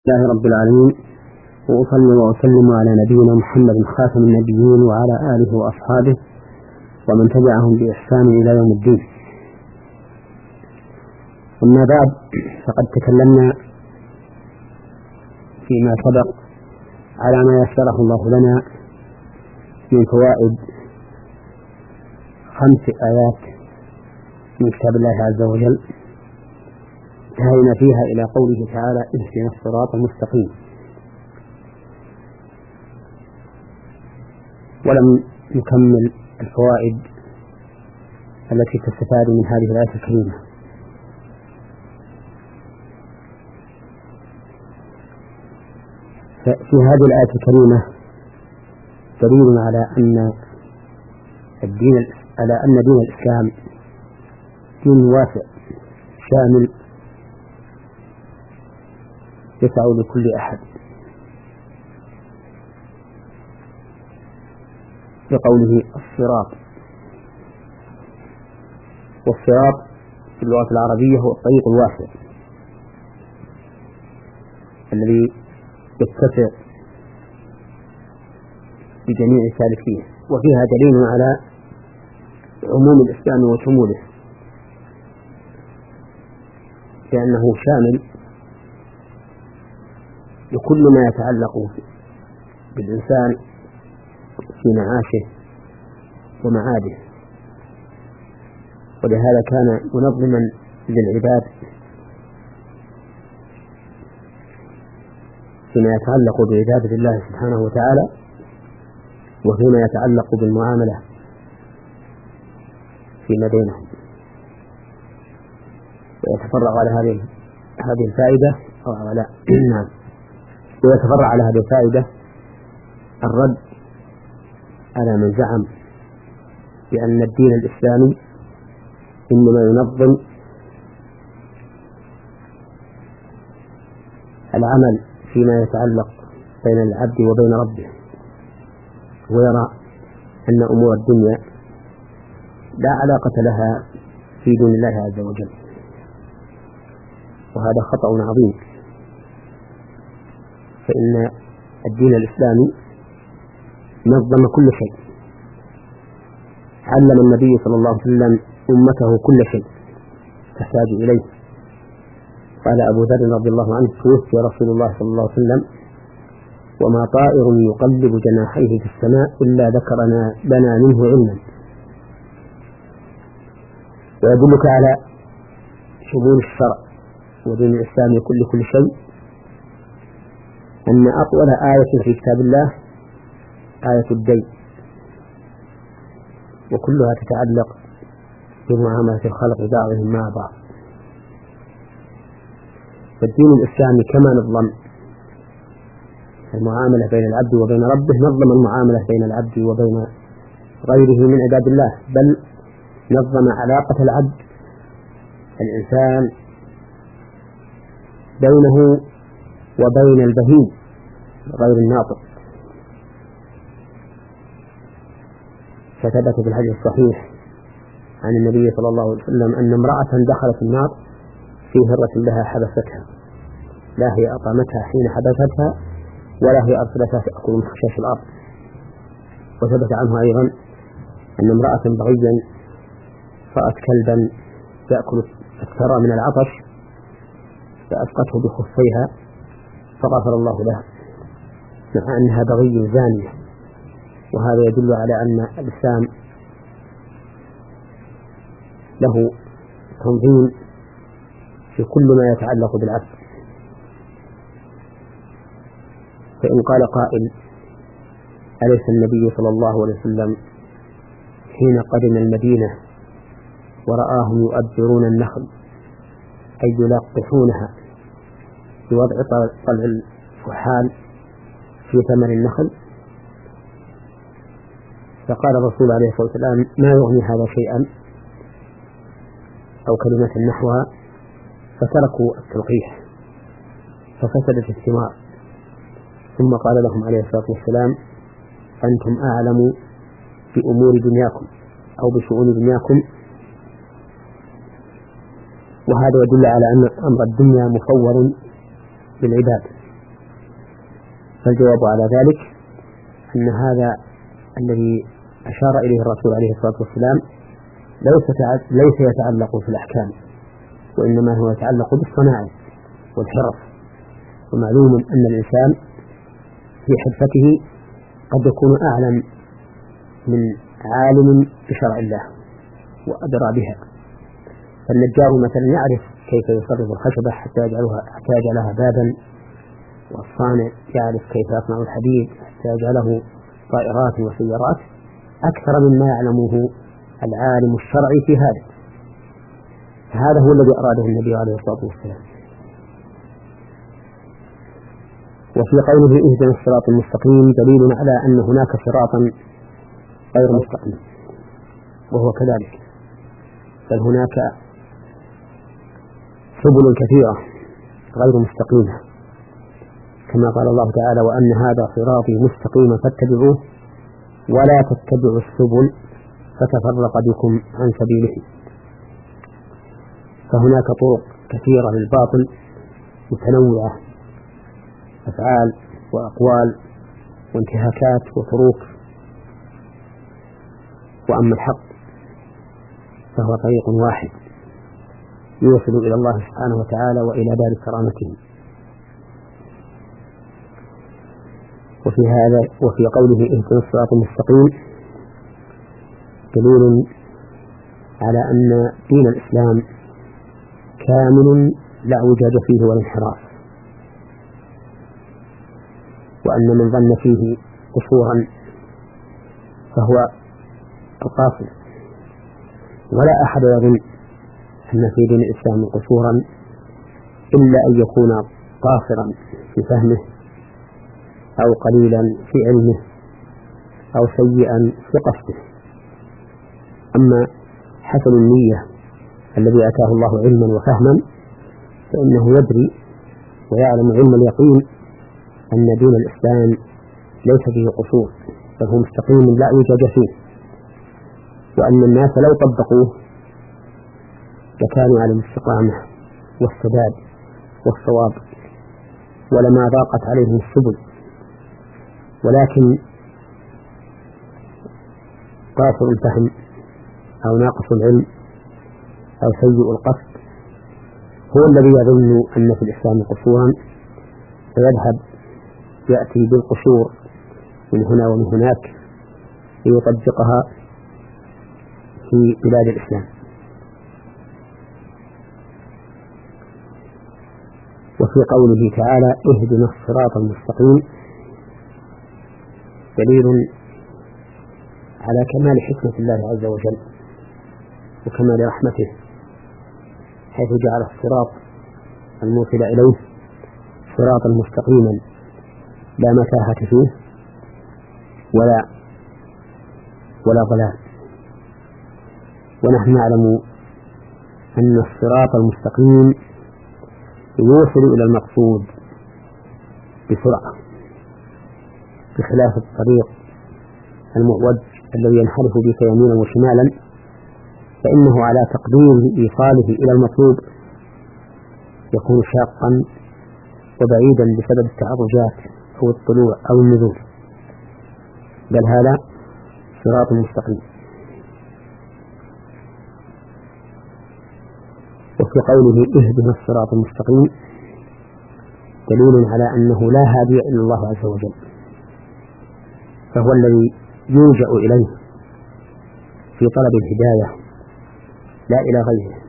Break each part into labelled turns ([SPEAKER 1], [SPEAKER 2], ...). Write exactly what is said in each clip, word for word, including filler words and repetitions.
[SPEAKER 1] الله رب العالمين، وأصلي وأسلم على نبينا محمد خاتم النبيين وعلى آله وأصحابه ومن تبعهم بإحسان إلى يوم الدين. أما بعد، فقد تكلمنا فيما سبق على ما يسره الله لنا من فوائد خمس آيات من كتاب الله عز وجل، انتهينا فيها إلى قوله تعالى: اهدنا الصراط المستقيم. ولم نكمل الفوائد التي تستفاد من هذه الآية الكريمة. في هذه الآية الكريمة دليل على أن الدين على أن دين الإسلام دين واسع شامل يسع لكل أحد، بقوله الصراط. والصراط في اللغة العربية هو الطريق الواسع الذي يتسع بجميع سالكيه، وفيها دليل على عموم الإسلام وشموله، لأنه شامل لكل ما يتعلق بالإنسان في معاشه ومعاده. ولهذا كان منظما للعباد فيما يتعلق بعبادة الله سبحانه وتعالى، وفيما يتعلق بالمعاملة فيما بينهم. ويتفرع على هذه هذه الفائدة أو على نعم ويتفرع على هذه الفائدة الرد على من زعم بأن الدين الإسلامي إنما ينظم العمل فيما يتعلق بين العبد وبين ربه، ويرى أن أمور الدنيا لا علاقة لها في دين الله عز وجل، وهذا خطأ عظيم. فإن الدين الإسلامي نظم كل شيء، علم النبي صلى الله عليه وسلم أمته كل شيء تحتاج إليه. قال أبو ذر رضي الله عنه: توفي رسول الله صلى الله عليه وسلم وما طائر يقلب جناحيه في السماء إلا ذكرنا لنا منه علما. ويدلك على شمول الشرع ودين الإسلام كل كل شيء أن أطول آية في كتاب الله آية الدين، وكلها تتعلق بمعاملة الخلق بعضهم مع بعض. فالدين الإسلامي كما نظم المعاملة بين العبد وبين ربه، نظم المعاملة بين العبد وبين غيره من عباد الله، بل نظم علاقة العبد الإنسان بينه وبين البهيم غير الناطق. فثبت في الحديث الصحيح عن النبي صلى الله عليه وسلم أن امرأة دخلت النار في هرة لها حبستها، لا هي أطعمتها حين حبستها ولا هي أرسلتها تأكل من خشاش الأرض. وثبت عنه أيضا أن امرأة بغيا رأت كلبا يأكل الثرى من العطش فأسقته بخفيها فغفر الله لها، مع أنها بغي زانية. وهذا يدل على أن الإسلام له تنظيم في كل ما يتعلق بالعبد. فإن قال قائل: أليس النبي صلى الله عليه وسلم حين قدم المدينة ورآهم يؤبرون النخل أي يلقحونها بوضع طلع الفحال في ثمر النخل؟ فقال الرسول عليه الصلاة والسلام: ما يغني هذا شيئا، أو كلمة نحوها، فتركوا التلقيح ففسدت الثمار. ثم قال لهم عليه الصلاة والسلام: أنتم أعلم بأمور دنياكم أو بشؤون دنياكم. وهذا يدل على أن أمر الدنيا مفوض بالعباد، فالجواب على ذلك أن هذا الذي أشار إليه الرسول عليه الصلاة والسلام ليس يتعلق في الأحكام، وإنما هو يتعلق بالصناعة والحرف. ومعلوم أن الإنسان في حرفته قد يكون أعلم من عالم بشرع الله وأدرى بها. فالنجار مثلا يعرف كيف يصرف الخشبة حتى يجعلها حتى يجعلها بابا، والصانع يعرف كيف يصنع الحديد حتى يجعله طائرات وسيارات أكثر مما يعلمه العالم الشرعي في هذا. هذا هو الذي أراده النبي عليه الصلاة والسلام. وفي قوله اهدنا الصراط المستقيم دليل على أن هناك صراطا غير مستقيم، وهو كذلك، بل هناك سبل كثيرة غير مستقيمة، كما قال الله تعالى وأن هذا صراطي مستقيما فاتبعوه ولا تتبعوا السبل فتفرق بكم عن سبيله. فهناك طرق كثيرة للباطل متنوعة، أفعال وأقوال وانتهاكات وطرق. وأما الحق فهو طريق واحد يوصل إلى الله سبحانه وتعالى وإلى دار كرامته. وفي هذا وفي قوله اهدنا الصراط المستقيم دليل على أن دين الإسلام كامل لا وجاد فيه ولا انحراف، وأن من ظن فيه قصورا فهو القاصر، ولا أحد يظن أن في دين الإسلام قصورا إلا أن يكون قاصرا في فهمه أو قليلا في علمه أو سيئا في قصده. أما حسن النية الذي أتاه الله علما وفهما فإنه يدري ويعلم علم اليقين أن دين الإسلام ليس فيه قصور، بل هو مستقيم لا يوجد فيه، وأن الناس لو طبقوه لكانوا على الاستقامة والسداد والصواب ولما ضاقت عليهم السبل. ولكن قاصر الفهم أو ناقص العلم أو سيء القصد هو الذي يظن أن في الإسلام قصورا، فيذهب يأتي بالقصور من هنا ومن هناك ليطبقها في بلاد الإسلام. وفي قوله تعالى اهدنا الصراط المستقيم دليل على كمال حكمة الله عز وجل وكمال رحمته، حيث جعل الصراط الموصل إليه صراطا مستقيما لا متاهة فيه ولا ولا ضلال. ونحن نعلم أن الصراط المستقيم يوصل إلى المقصود بسرعة، بخلاف الطريق المعوج الذي ينحرف بك يمينا وشمالا، فإنه على تقدير إيصاله إلى المطلوب يكون شاقا وبعيدا بسبب التعرجات أو الطلوع أو النزول، بل هذا صراط مستقيم. وفي قوله اهدنا الصراط المستقيم دليل على أنه لا هادي إلا الله عز وجل، فهو الذي يلجأ إليه في طلب الهداية لا إلى غيره.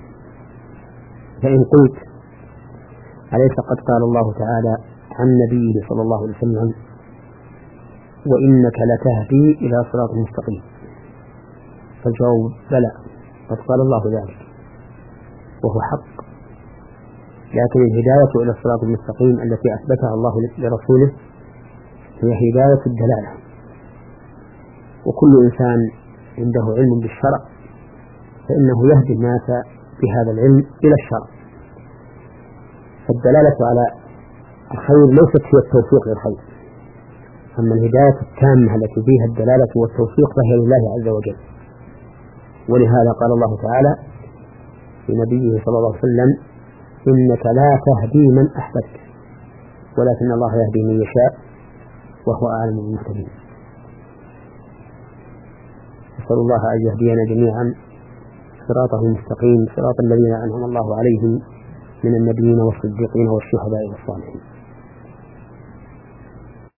[SPEAKER 1] فإن قلت أليس قد قال الله تعالى عن نبيه صلى الله عليه وسلم وإنك لتهدي إلى صراط مستقيم؟ فالجواب بلى، قد قال الله ذلك وهو حق، لكن الهداية إلى الصراط المستقيم التي أثبتها الله لرسوله هي هداية الدلالة، وكل إنسان عنده علم بالشرع فإنه يهدي الناس بهذا العلم إلى الشرع. فالدلالة على الخير ليست هي التوفيق للخير، أما الهداية التامة التي فيها الدلالة والتوفيق فهي لله عز وجل. ولهذا قال الله تعالى لنبيه صلى الله عليه وسلم إنك لا تهدي من أحببت ولكن الله يهدي من يشاء وهو أعلم بالمهتدين. نسأل الله أن يهدينا جميعا صراطه المستقيم، صراط الذين أنعم الله عليهم من النبيين والصديقين والشهداء والصالحين.